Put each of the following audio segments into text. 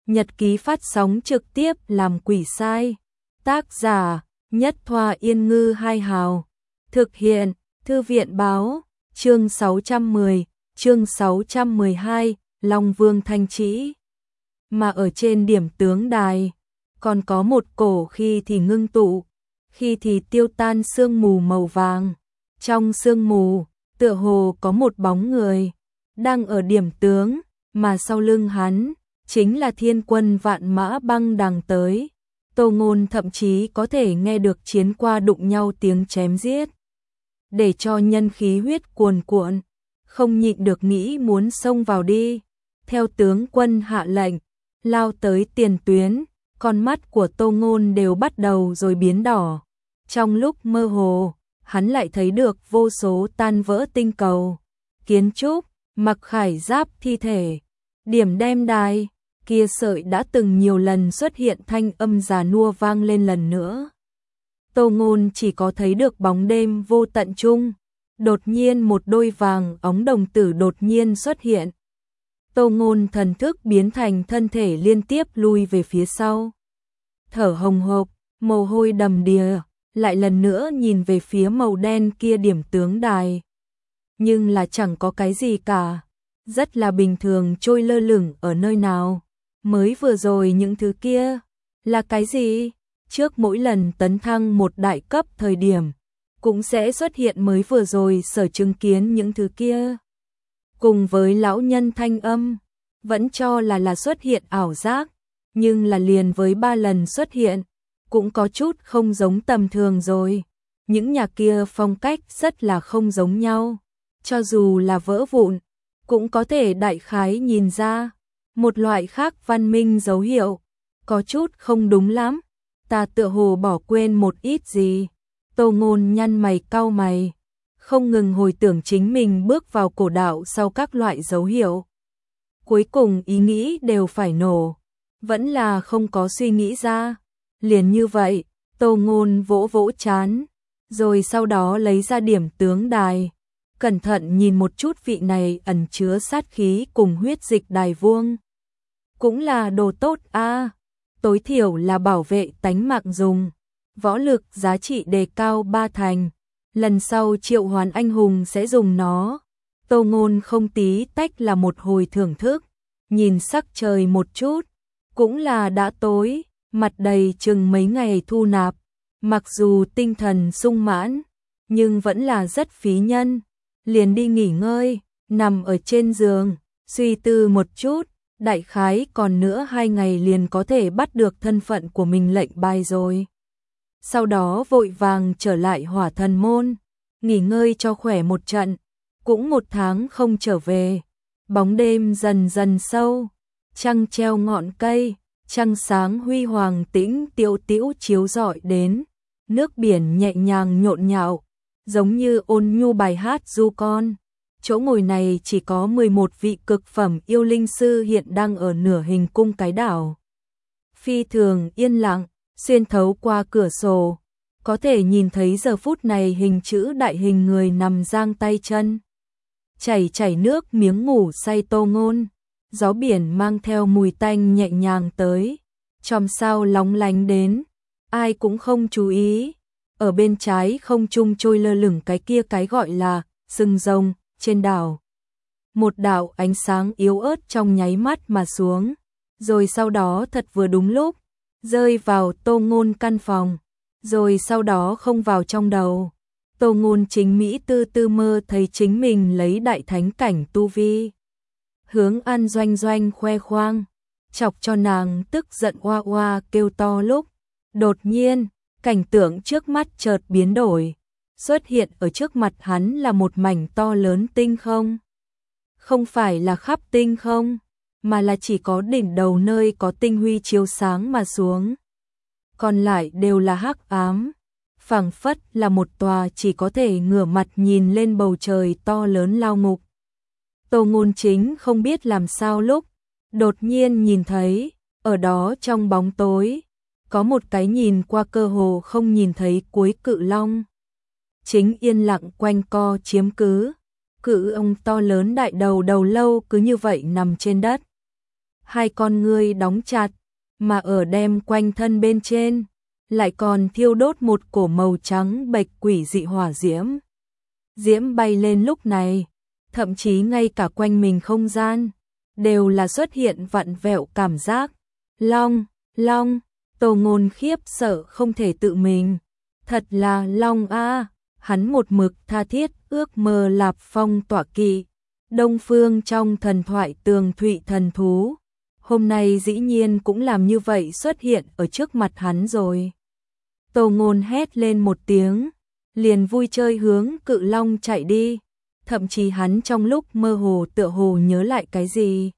nhật ký phát sóng trực tiếp làm quỷ sai. Tác giả Nhất Thoa Yên Ngư Hai Hào. Thực hiện Thư viện Báo. Chương 610, chương 612, Long Vương Thanh Trĩ. Mà ở trên điểm tướng đài, còn có một cổ khi thì ngưng tụ, khi thì tiêu tan sương mù màu vàng. Trong sương mù, tựa hồ có một bóng người, đang ở điểm tướng, mà sau lưng hắn, chính là thiên quân vạn mã băng đằng tới. Tô Ngôn thậm chí có thể nghe được chiến qua đụng nhau tiếng chém giết. Để cho nhân khí huyết cuồn cuộn, không nhịn được nghĩ muốn xông vào đi. Theo tướng quân hạ lệnh, lao tới tiền tuyến, con mắt của Tô Ngôn đều bắt đầu rồi biến đỏ. Trong lúc mơ hồ, hắn lại thấy được vô số tan vỡ tinh cầu, kiến trúc, mặc khải giáp thi thể. Điểm đem đài, kia sợi đã từng nhiều lần xuất hiện thanh âm già nua vang lên lần nữa. Tô Ngôn chỉ có thấy được bóng đêm vô tận chung. Đột nhiên một đôi vàng óng đồng tử đột nhiên xuất hiện. Tô Ngôn thần thức biến thành thân thể liên tiếp lui về phía sau. Thở hồng hộc, mồ hôi đầm đìa, lại lần nữa nhìn về phía màu đen kia điểm tướng đài. Nhưng là chẳng có cái gì cả, rất là bình thường trôi lơ lửng ở nơi nào. Mới vừa rồi những thứ kia, là cái gì? Trước mỗi lần tấn thăng một đại cấp thời điểm, cũng sẽ xuất hiện mới vừa rồi sở chứng kiến những thứ kia. Cùng với lão nhân thanh âm, vẫn cho là xuất hiện ảo giác, nhưng là liền với 3 lần xuất hiện, cũng có chút không giống tầm thường rồi. Những nhà kia phong cách rất là không giống nhau, cho dù là vỡ vụn, cũng có thể đại khái nhìn ra một loại khác văn minh dấu hiệu. Có chút không đúng lắm, ta tựa hồ bỏ quên một ít gì. Tô Ngôn nhăn mày cau mày, không ngừng hồi tưởng chính mình bước vào cổ đạo sau các loại dấu hiệu. Cuối cùng ý nghĩ đều phải nổ, vẫn là không có suy nghĩ ra. Liền như vậy, Tô Ngôn vỗ vỗ trán, rồi sau đó lấy ra điểm tướng đài, cẩn thận nhìn một chút vị này ẩn chứa sát khí cùng huyết dịch đài vuông. Cũng là đồ tốt a, tối thiểu là bảo vệ tánh mạng dùng, võ lực giá trị đề cao 3 thành. Lần sau triệu hoán anh hùng sẽ dùng nó. Tô Ngôn không tí tách là một hồi thưởng thức, nhìn sắc trời một chút, cũng là đã tối, mặt đầy chừng mấy ngày thu nạp, mặc dù tinh thần sung mãn, nhưng vẫn là rất phí nhân. Liền đi nghỉ ngơi, nằm ở trên giường, suy tư một chút, đại khái còn nữa 2 ngày liền có thể bắt được thân phận của mình lệnh bài rồi. Sau đó vội vàng trở lại Hỏa Thần Môn, nghỉ ngơi cho khỏe một trận, cũng 1 tháng không trở về. Bóng đêm dần dần sâu, trăng treo ngọn cây, trăng sáng huy hoàng tĩnh tiêu tĩu chiếu rọi đến, nước biển nhẹ nhàng nhộn nhạo, giống như ôn nhu bài hát du con. Chỗ ngồi này chỉ có 11 vị cực phẩm yêu linh sư hiện đang ở nửa hình cung cái đảo. Phi thường yên lặng, xuyên thấu qua cửa sổ, có thể nhìn thấy giờ phút này hình chữ đại hình người nằm giang tay chân. Chảy nước miếng ngủ say Tô Ngôn, gió biển mang theo mùi tanh nhẹ nhàng tới, chòm sao lóng lánh đến, ai cũng không chú ý. Ở bên trái không trung trôi lơ lửng cái kia cái gọi là sừng rồng trên đảo. Một đạo ánh sáng yếu ớt trong nháy mắt mà xuống, rồi sau đó thật vừa đúng lúc, rơi vào Tô Ngôn căn phòng, rồi sau đó không vào trong đầu. Tô Ngôn chính mỹ tư tư mơ thấy chính mình lấy đại thánh cảnh tu vi, hướng An Doanh Doanh khoe khoang, chọc cho nàng tức giận oa oa kêu to lúc. Đột nhiên, cảnh tượng trước mắt chợt biến đổi, xuất hiện ở trước mặt hắn là một mảnh to lớn tinh không. Không phải là khắp tinh không, mà là chỉ có đỉnh đầu nơi có tinh huy chiếu sáng mà xuống. Còn lại đều là hắc ám, phảng phất là một tòa chỉ có thể ngửa mặt nhìn lên bầu trời to lớn lao ngục. Tô Ngôn chính không biết làm sao lúc, đột nhiên nhìn thấy, ở đó trong bóng tối, có một cái nhìn qua cơ hồ không nhìn thấy cuối cự long. Chính yên lặng quanh co chiếm cứ, cự ông to lớn đại đầu đầu lâu cứ như vậy nằm trên đất. hai con ngươi đóng chặt, mà ở đem quanh thân bên trên, lại còn thiêu đốt một cổ màu trắng bệch quỷ dị hỏa diễm. Diễm bay lên lúc này, thậm chí ngay cả quanh mình không gian, đều là xuất hiện vặn vẹo cảm giác. Long, Long, Tô Ngôn khiếp sợ không thể tự mình. Thật là Long a, hắn một mực tha thiết ước mơ Lạp Phong tọa kỵ, Đông Phương trong thần thoại tường thụy thần thú. Hôm nay dĩ nhiên cũng làm như vậy xuất hiện ở trước mặt hắn rồi. Tô Ngôn hét lên một tiếng, liền vui chơi hướng cự long chạy đi. Thậm chí hắn trong lúc mơ hồ tựa hồ nhớ lại cái gì.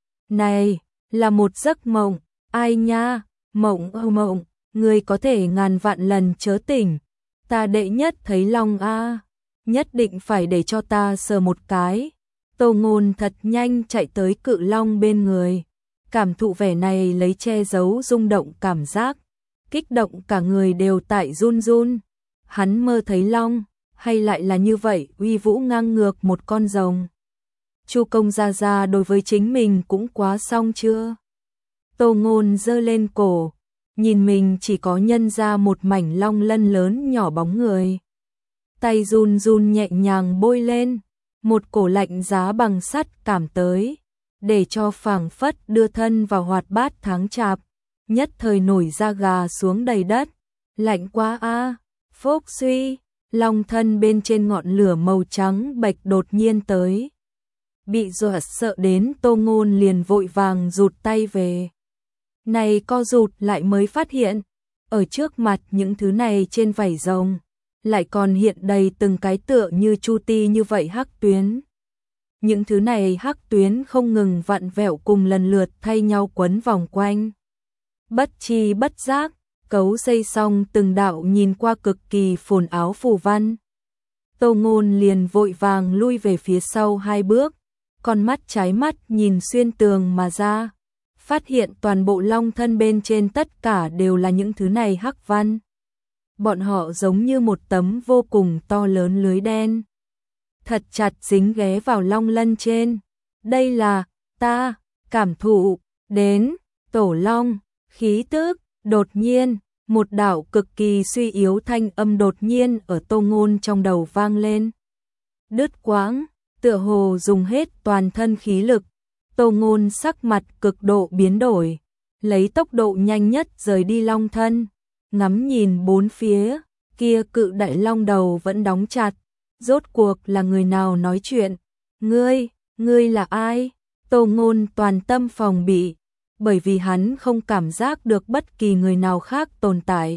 Này, là một giấc mộng, ai nha, mộng, người có thể ngàn vạn lần chớ tỉnh. Ta đệ nhất thấy long a, nhất định phải để cho ta sờ một cái. Tô Ngôn thật nhanh chạy tới cự long bên người, cảm thụ vẻ này lấy che giấu rung động cảm giác, kích động cả người đều tại run run. Hắn mơ thấy long, hay lại là như vậy uy vũ ngang ngược một con rồng. Chu công gia gia đối với chính mình cũng quá xong chưa? Tô Ngôn giơ lên cổ, nhìn mình chỉ có nhân ra một mảnh long lân lớn nhỏ bóng người. Tay run run nhẹ nhàng bôi lên, một cổ lạnh giá bằng sắt cảm tới, để cho phảng phất đưa thân vào hoạt bát tháng chạp, nhất thời nổi da gà xuống đầy đất. Lạnh quá a, phốc suy, long thân bên trên ngọn lửa màu trắng bệch đột nhiên tới. Bị dọa sợ đến Tô Ngôn liền vội vàng rụt tay về. Này co rụt lại mới phát hiện, ở trước mặt những thứ này trên vảy rồng, lại còn hiện đầy từng cái tựa như chu ti như vậy hắc tuyến. Những thứ này hắc tuyến không ngừng vặn vẹo cùng lần lượt thay nhau quấn vòng quanh. Bất chi bất giác, cấu xây xong từng đạo nhìn qua cực kỳ phồn áo phù văn. Tô Ngôn liền vội vàng lui về phía sau 2 bước, con mắt trái mắt nhìn xuyên tường mà ra, phát hiện toàn bộ long thân bên trên tất cả đều là những thứ này hắc văn. Bọn họ giống như một tấm vô cùng to lớn lưới đen, thật chặt dính ghé vào long lân trên. Đây là, ta, cảm thụ, đến, tổ long, khí tức. Đột nhiên, một đạo cực kỳ suy yếu thanh âm đột nhiên ở Tô Ngôn trong đầu vang lên. Đứt quãng, tựa hồ dùng hết toàn thân khí lực. Tô Ngôn sắc mặt cực độ biến đổi, lấy tốc độ nhanh nhất rời đi long thân, ngắm nhìn bốn phía, kia cự đại long đầu vẫn đóng chặt. Rốt cuộc là người nào nói chuyện? Ngươi là ai? Tô Ngôn toàn tâm phòng bị, bởi vì hắn không cảm giác được bất kỳ người nào khác tồn tại.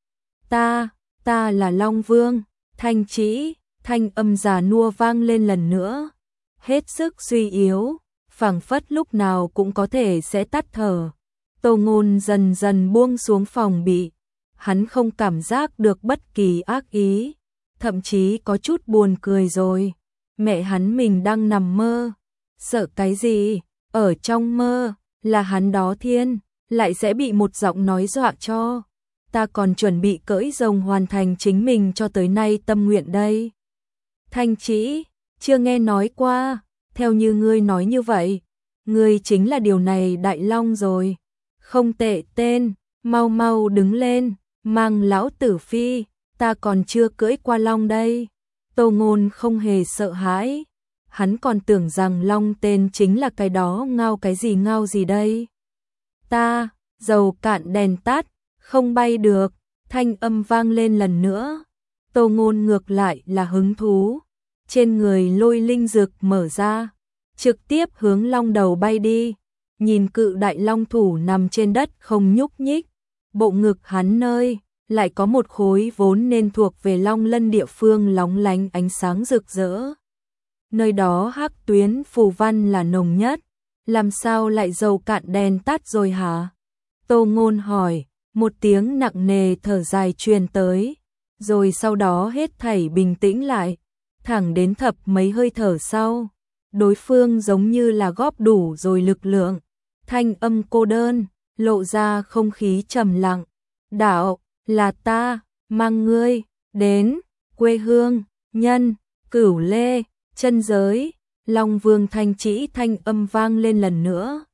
Ta là Long Vương, Thanh Trĩ, thanh âm già nua vang lên lần nữa, hết sức suy yếu, phảng phất lúc nào cũng có thể sẽ tắt thở. Tô Ngôn dần dần buông xuống phòng bị, hắn không cảm giác được bất kỳ ác ý, thậm chí có chút buồn cười rồi. Mẹ hắn mình đang nằm mơ, sợ cái gì? Ở trong mơ là hắn đó thiên, lại sẽ bị một giọng nói dọa cho. Ta còn chuẩn bị cưỡi rồng hoàn thành chính mình cho tới nay tâm nguyện đây. Thanh Trĩ, chưa nghe nói qua, theo như ngươi nói như vậy, ngươi chính là điều này đại long rồi. Không tệ tên, mau đứng lên, mang lão tử phi, ta còn chưa cưỡi qua long đây. Tô Ngôn không hề sợ hãi, hắn còn tưởng rằng long tên chính là cái đó ngao cái gì ngao gì đây. Ta, dầu cạn đèn tắt, không bay được, thanh âm vang lên lần nữa. Tô Ngôn ngược lại là hứng thú, trên người lôi linh dược mở ra, trực tiếp hướng long đầu bay đi. Nhìn cự đại long thủ nằm trên đất không nhúc nhích, bộ ngực hắn nơi lại có một khối vốn nên thuộc về long lân địa phương lóng lánh ánh sáng rực rỡ. Nơi đó hắc tuyến phù văn là nồng nhất, làm sao lại dầu cạn đèn tắt rồi hả? Tô Ngôn hỏi, một tiếng nặng nề thở dài truyền tới, rồi sau đó hết thảy bình tĩnh lại, thẳng đến thập mấy hơi thở sau, đối phương giống như là góp đủ rồi lực lượng, thanh âm cô đơn, lộ ra không khí trầm lặng. Đạo, là ta, mang ngươi, đến, quê hương, nhân, Cửu Lê, chân giới. Long Vương Thanh Trĩ thanh âm vang lên lần nữa.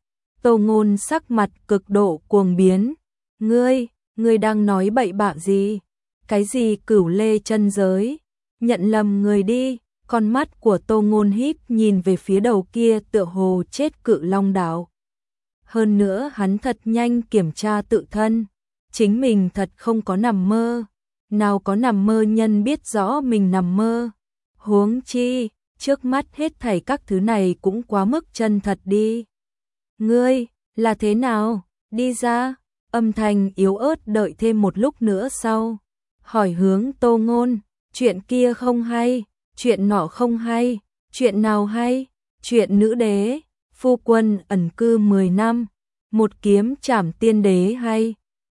Tô Ngôn sắc mặt cực độ cuồng biến. Ngươi đang nói bậy bạ gì? Cái gì Cửu Lê chân giới? Nhận lầm người đi. Con mắt của Tô Ngôn híp nhìn về phía đầu kia tựa hồ chết Cự Long đảo. Hơn nữa hắn thật nhanh kiểm tra tự thân. Chính mình thật không có nằm mơ. Nào có nằm mơ nhân biết rõ mình nằm mơ. Huống chi, trước mắt hết thảy các thứ này cũng quá mức chân thật đi. Ngươi, là thế nào? Đi ra. Âm thanh yếu ớt đợi thêm một lúc nữa sau. Hỏi hướng Tô Ngôn, chuyện kia không hay, chuyện nọ không hay, chuyện nào hay? Chuyện nữ đế, phu quân ẩn cư 10 năm, một kiếm trảm tiên đế hay?